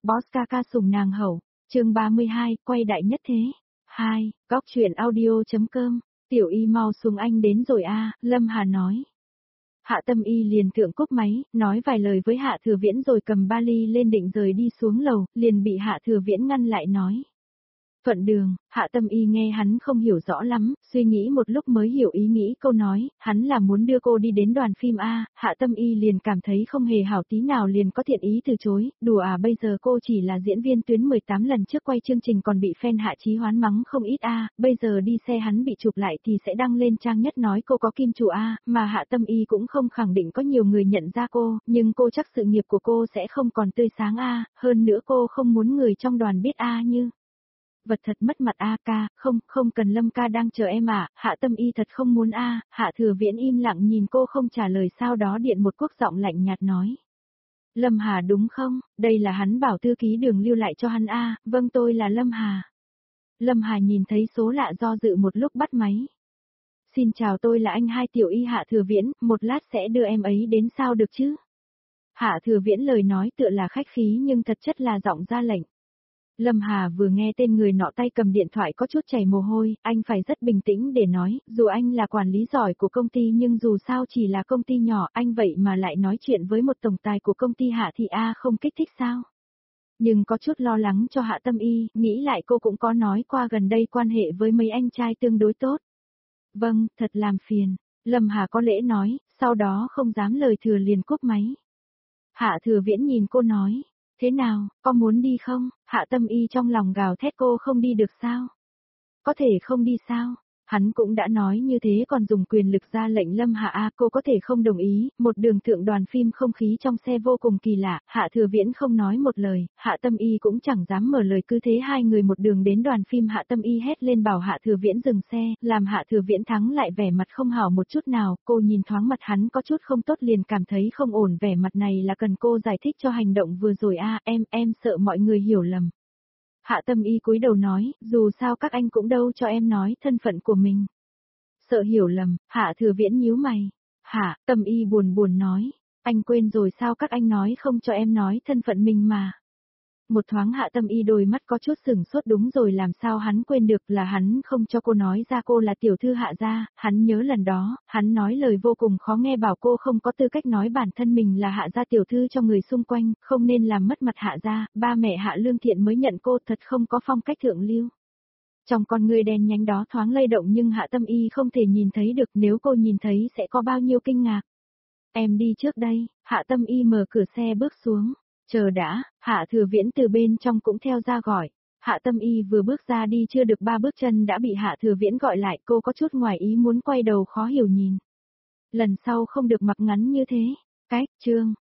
Boss ca ca sủng nàng hậu, chương 32, quay đại nhất thế. 2, góc chuyện audio.com, tiểu y mau xuống anh đến rồi a, Lâm Hà nói. Hạ Tâm Y liền thượng cúp máy, nói vài lời với Hạ Thừa Viễn rồi cầm vali lên định rời đi xuống lầu, liền bị Hạ Thừa Viễn ngăn lại nói. Thuận đường, Hạ Tâm Y nghe hắn không hiểu rõ lắm, suy nghĩ một lúc mới hiểu ý nghĩ câu nói, hắn là muốn đưa cô đi đến đoàn phim A, Hạ Tâm Y liền cảm thấy không hề hảo tí nào liền có thiện ý từ chối, đùa à bây giờ cô chỉ là diễn viên tuyến 18 lần trước quay chương trình còn bị fan Hạ Chí Hoán mắng không ít A, bây giờ đi xe hắn bị chụp lại thì sẽ đăng lên trang nhất nói cô có kim chủ A, mà Hạ Tâm Y cũng không khẳng định có nhiều người nhận ra cô, nhưng cô chắc sự nghiệp của cô sẽ không còn tươi sáng A, hơn nữa cô không muốn người trong đoàn biết A như. Vật thật mất mặt a ca, không cần Lâm ca đang chờ em à, Hạ Tâm Y thật không muốn a, Hạ Thừa Viễn im lặng nhìn cô không trả lời sau đó điện một cuộc giọng lạnh nhạt nói. Lâm Hà đúng không, đây là hắn bảo thư ký Đường lưu lại cho hắn a, vâng tôi là Lâm Hà. Lâm Hà nhìn thấy số lạ do dự một lúc bắt máy. Xin chào tôi là anh hai tiểu y Hạ Thừa Viễn, một lát sẽ đưa em ấy đến sao được chứ? Hạ Thừa Viễn lời nói tựa là khách khí nhưng thật chất là giọng ra lệnh. Lâm Hà vừa nghe tên người nọ tay cầm điện thoại có chút chảy mồ hôi, anh phải rất bình tĩnh để nói, dù anh là quản lý giỏi của công ty nhưng dù sao chỉ là công ty nhỏ, anh vậy mà lại nói chuyện với một tổng tài của công ty Hạ thì A không kích thích sao? Nhưng có chút lo lắng cho Hạ Tâm Y, nghĩ lại cô cũng có nói qua gần đây quan hệ với mấy anh trai tương đối tốt. Vâng, thật làm phiền, Lâm Hà có lễ nói, sau đó không dám lời thừa liền cúp máy. Hạ Thừa Viễn nhìn cô nói. Thế nào, có muốn đi không? Hạ Tâm Y trong lòng gào thét cô không đi được sao? Có thể không đi sao? Hắn cũng đã nói như thế còn dùng quyền lực ra lệnh Lâm Hạ A cô có thể không đồng ý, một đường thượng đoàn phim không khí trong xe vô cùng kỳ lạ, Hạ Thừa Viễn không nói một lời, Hạ Tâm Y cũng chẳng dám mở lời cứ thế hai người một đường đến đoàn phim Hạ Tâm Y hét lên bảo Hạ Thừa Viễn dừng xe, làm Hạ Thừa Viễn thắng lại vẻ mặt không hảo một chút nào, cô nhìn thoáng mặt hắn có chút không tốt liền cảm thấy không ổn vẻ mặt này là cần cô giải thích cho hành động vừa rồi a em sợ mọi người hiểu lầm. Hạ Tâm Y cúi đầu nói, dù sao các anh cũng đâu cho em nói thân phận của mình. Sợ hiểu lầm, Hạ Thừa Viễn nhíu mày. Hạ Tâm Y buồn nói, anh quên rồi sao các anh nói không cho em nói thân phận mình mà. Một thoáng Hạ Tâm Y đôi mắt có chút sửng sốt đúng rồi làm sao hắn quên được là hắn không cho cô nói ra cô là tiểu thư Hạ gia, hắn nhớ lần đó, hắn nói lời vô cùng khó nghe bảo cô không có tư cách nói bản thân mình là Hạ gia tiểu thư cho người xung quanh, không nên làm mất mặt Hạ gia, ba mẹ Hạ Lương Thiện mới nhận cô thật không có phong cách thượng lưu. Trong con người đen nhánh đó thoáng lay động nhưng Hạ Tâm Y không thể nhìn thấy được nếu cô nhìn thấy sẽ có bao nhiêu kinh ngạc. Em đi trước đây, Hạ Tâm Y mở cửa xe bước xuống. Chờ đã, Hạ Thừa Viễn từ bên trong cũng theo ra gọi. Hạ Tâm Y vừa bước ra đi chưa được 3 bước chân đã bị Hạ Thừa Viễn gọi lại cô có chút ngoài ý muốn quay đầu khó hiểu nhìn. Lần sau không được mặc ngắn như thế. Chương